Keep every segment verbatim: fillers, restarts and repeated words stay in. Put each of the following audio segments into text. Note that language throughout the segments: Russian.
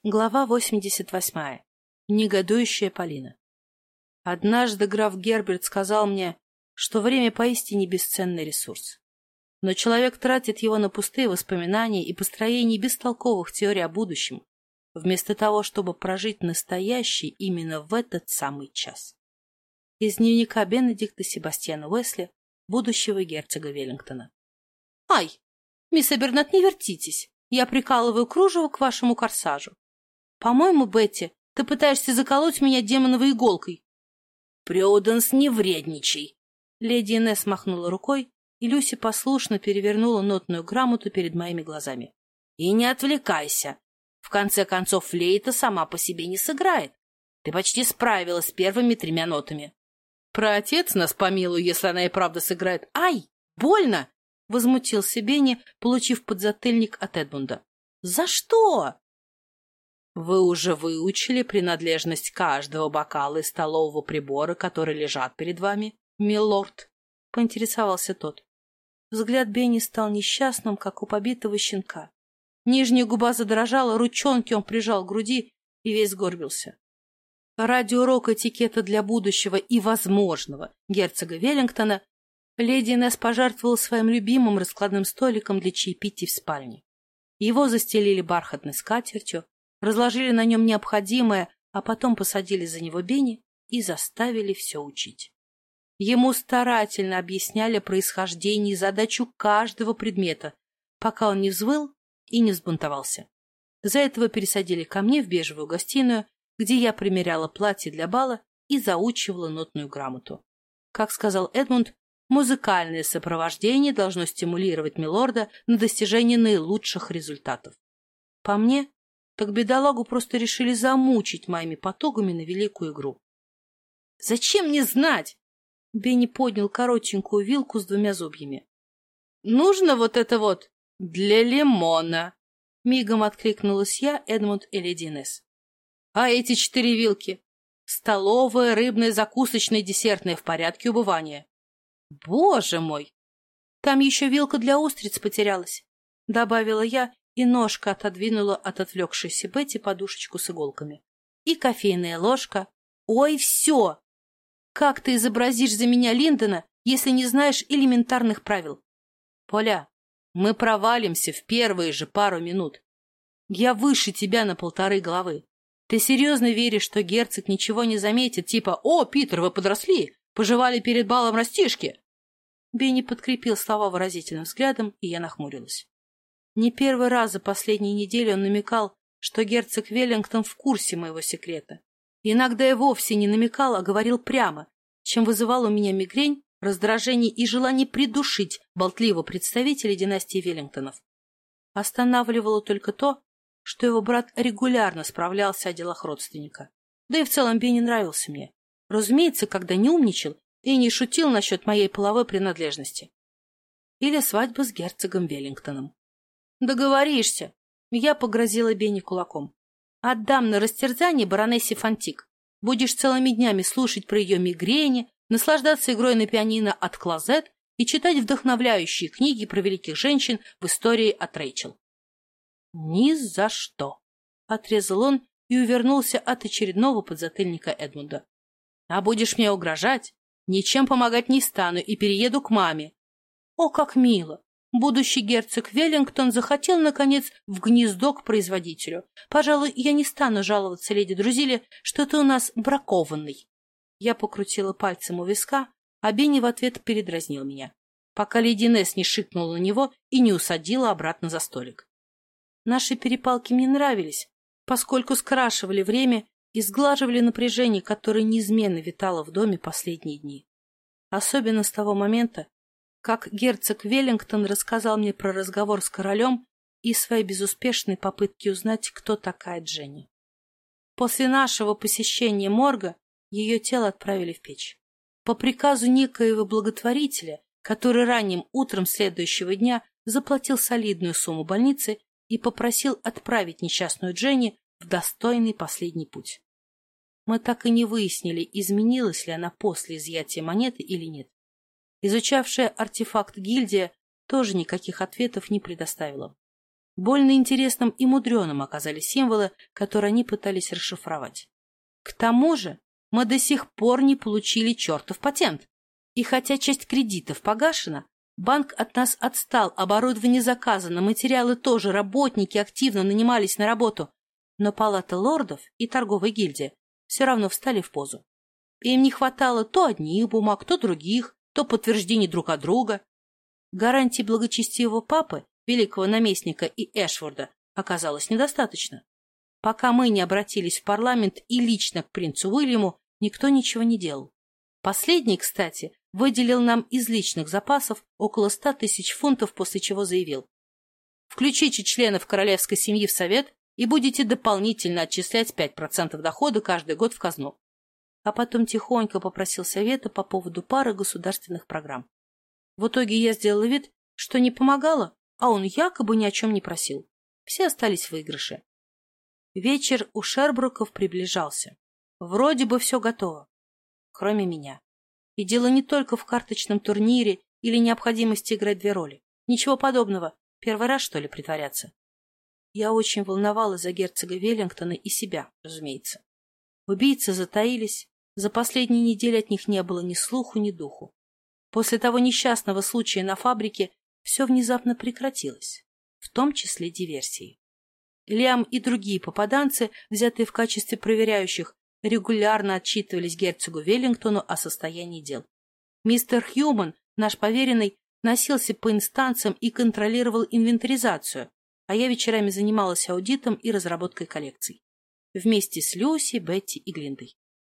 Глава восемьдесят восьмая. Негодующая Полина. Однажды граф Герберт сказал мне, что время поистине бесценный ресурс. Но человек тратит его на пустые воспоминания и построение бестолковых теорий о будущем, вместо того, чтобы прожить настоящий именно в этот самый час. Из дневника Бенедикта Себастьяна Уэсли, будущего герцога Веллингтона. «Ай, мисс Эбернат, не вертитесь! Я прикалываю кружево к вашему корсажу. По-моему, Бетти, ты пытаешься заколоть меня демоновой иголкой». «Прюденс, не вредничай!» Леди Инесс махнула рукой, и Люси послушно перевернула нотную грамоту перед моими глазами. «И не отвлекайся. В конце концов, флейта сама по себе не сыграет. Ты почти справилась с первыми тремя нотами». «Праотец нас помилуй, если она и правда сыграет». «Ай, больно!» — возмутился Бенни, получив подзатыльник от Эдмунда. «За что?» «Вы уже выучили принадлежность каждого бокала и столового прибора, которые лежат перед вами, милорд?» — поинтересовался тот. Взгляд Бенни стал несчастным, как у побитого щенка. Нижняя губа задрожала, ручонки он прижал к груди и весь сгорбился. Ради урока этикета для будущего и возможного герцога Веллингтона леди Инесс пожертвовала своим любимым раскладным столиком для чаепитий в спальне. Его застелили бархатной скатертью, разложили на нем необходимое, а потом посадили за него Бенни и заставили все учить. Ему старательно объясняли происхождение и задачу каждого предмета, пока он не взвыл и не взбунтовался. За этого пересадили ко мне в бежевую гостиную, где я примеряла платье для бала и заучивала нотную грамоту. Как сказал Эдмунд, музыкальное сопровождение должно стимулировать милорда на достижение наилучших результатов. По мне, так бедолагу просто решили замучить моими потугами на великую игру. «Зачем мне знать?» Бенни поднял коротенькую вилку с двумя зубьями. «Нужно вот это вот для лимона!» Мигом откликнулась я, Эдмунд и леди Инесс. «А эти четыре вилки? Столовая, рыбная, закусочная, десертная в порядке убывания». «Боже мой! Там еще вилка для устриц потерялась», — добавила я, и ножка отодвинула от отвлекшейся Бетти подушечку с иголками. «И кофейная ложка. Ой, все! Как ты изобразишь за меня Линдона, если не знаешь элементарных правил? Поля, мы провалимся в первые же пару минут. Я выше тебя на полторы головы. Ты серьезно веришь, что герцог ничего не заметит, типа «О, Питер, вы подросли! Пожевали перед балом растишки!» Бенни подкрепил слова выразительным взглядом, и я нахмурилась. Не первый раз за последние недели он намекал, что герцог Веллингтон в курсе моего секрета. Иногда и вовсе не намекал, а говорил прямо, чем вызывал у меня мигрень, раздражение и желание придушить болтливого представителя династии Веллингтонов. Останавливало только то, что его брат регулярно справлялся о делах родственника. Да и в целом Бенни нравился мне. Разумеется, когда не умничал и не шутил насчет моей половой принадлежности. Или свадьбы с герцогом Веллингтоном. «Договоришься!» — я погрозила Бенни кулаком. «Отдам на растерзание баронессе Фантик. Будешь целыми днями слушать про ее мигрени, наслаждаться игрой на пианино от Клозет и читать вдохновляющие книги про великих женщин в истории от Рэйчел». «Ни за что!» — отрезал он и увернулся от очередного подзатыльника Эдмунда. «А будешь мне угрожать? Ничем помогать не стану и перееду к маме». «О, как мило! Будущий герцог Веллингтон захотел, наконец, в гнездо к производителю. Пожалуй, я не стану жаловаться леди Друзиле, что ты у нас бракованный». Я покрутила пальцем у виска, а Бенни в ответ передразнил меня, пока леди Инесс не шикнула на него и не усадила обратно за столик. Наши перепалки мне нравились, поскольку скрашивали время и сглаживали напряжение, которое неизменно витало в доме последние дни. Особенно с того момента, как герцог Веллингтон рассказал мне про разговор с королем и свои безуспешные попытки узнать, кто такая Дженни. После нашего посещения морга ее тело отправили в печь. По приказу некоего благотворителя, который ранним утром следующего дня заплатил солидную сумму больнице и попросил отправить несчастную Дженни в достойный последний путь. Мы так и не выяснили, изменилась ли она после изъятия монеты или нет. Изучавшая артефакт гильдия тоже никаких ответов не предоставила. Больно интересным и мудреным оказались символы, которые они пытались расшифровать. К тому же мы до сих пор не получили чертов патент. И хотя часть кредитов погашена, банк от нас отстал, оборудование заказано, материалы тоже, работники активно нанимались на работу, но Палата лордов и торговая гильдия все равно встали в позу. Им не хватало то одних бумаг, то других, то подтверждений друг от друга. Гарантий благочестивого папы, великого наместника и Эшфорда оказалось недостаточно. Пока мы не обратились в парламент и лично к принцу Уильяму, никто ничего не делал. Последний, кстати, выделил нам из личных запасов около ста тысяч фунтов, после чего заявил: «Включите членов королевской семьи в совет и будете дополнительно отчислять пять процентов дохода каждый год в казну». А потом тихонько попросил совета по поводу пары государственных программ. В итоге я сделала вид, что не помогала, а он якобы ни о чем не просил. Все остались в выигрыше. Вечер у Шербруков приближался. Вроде бы все готово, кроме меня. И дело не только в карточном турнире или необходимости играть две роли. Ничего подобного. Первый раз, что ли, притворяться? Я очень волновалась за герцога Веллингтона и себя, разумеется. Убийцы затаились. За последние недели от них не было ни слуху, ни духу. После того несчастного случая на фабрике все внезапно прекратилось, в том числе диверсии. Лиам и другие попаданцы, взятые в качестве проверяющих, регулярно отчитывались герцогу Веллингтону о состоянии дел. Мистер Хьюман, наш поверенный, носился по инстанциям и контролировал инвентаризацию, а я вечерами занималась аудитом и разработкой коллекций. Вместе с Люси, Бетти и Глиндой.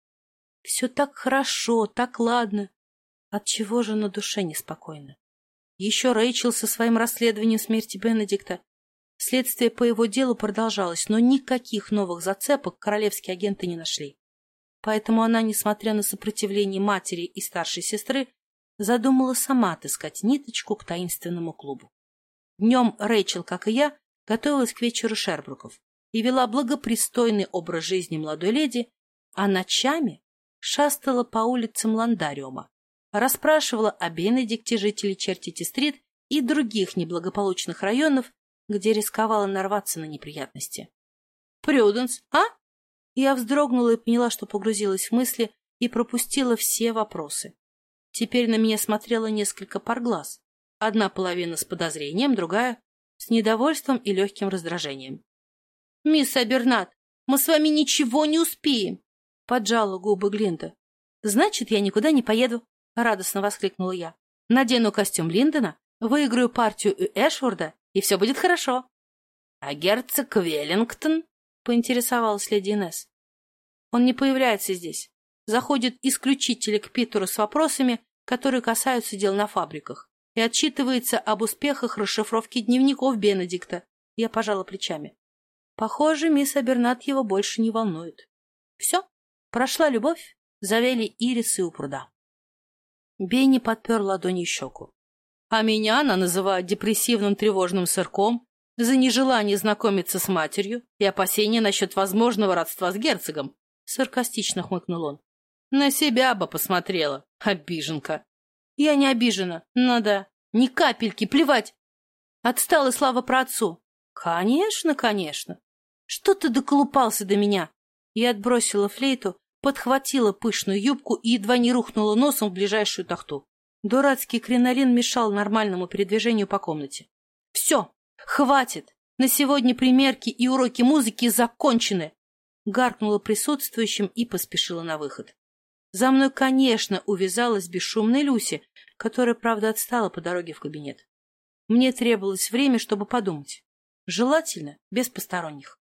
Все так хорошо, так ладно. Отчего же на душе неспокойно? Еще Рэйчел со своим расследованием смерти Бенедикта. Следствие по его делу продолжалось, но никаких новых зацепок королевские агенты не нашли. Поэтому она, несмотря на сопротивление матери и старшей сестры, задумала сама отыскать ниточку к таинственному клубу. Днем Рэйчел, как и я, готовилась к вечеру Шербруков и вела благопристойный образ жизни молодой леди, а ночами шастала по улицам Ландариума, расспрашивала о Бенедикте жителей Чертити-стрит и других неблагополучных районов, где рисковала нарваться на неприятности. «Прюденс, а?» Я вздрогнула и поняла, что погрузилась в мысли и пропустила все вопросы. Теперь на меня смотрело несколько пар глаз. Одна половина с подозрением, другая с недовольством и легким раздражением. «Мисс Абернат, мы с вами ничего не успеем!» — поджала губы Глинда. «Значит, я никуда не поеду!» — радостно воскликнула я. «Надену костюм Линдона, выиграю партию у Эшфорда, и все будет хорошо!» «А герцог Веллингтон?» — поинтересовалась леди Инесс. «Он не появляется здесь. Заходит исключительно к Питеру с вопросами, которые касаются дел на фабриках, и отчитывается об успехах расшифровки дневников Бенедикта». Я пожала плечами. Похоже, мисс Абернат его больше не волнует. Все, прошла любовь, завели ирисы у пруда. Бенни подпер ладонью щеку. А меня она называет депрессивным тревожным сырком за нежелание знакомиться с матерью и опасения насчет возможного родства с герцогом. Саркастично хмыкнул он. На себя бы посмотрела, обиженка. Я не обижена, ну да, ни капельки, плевать. Отстала слава про отцу. Конечно, конечно. Что ты доколупался до меня? Я отбросила флейту, подхватила пышную юбку и едва не рухнула носом в ближайшую тахту. Дурацкий кринолин мешал нормальному передвижению по комнате. Все, хватит. На сегодня примерки и уроки музыки закончены. Гаркнула присутствующим и поспешила на выход. За мной, конечно, увязалась бесшумная Люси, которая, правда, отстала по дороге в кабинет. Мне требовалось время, чтобы подумать. Желательно без посторонних.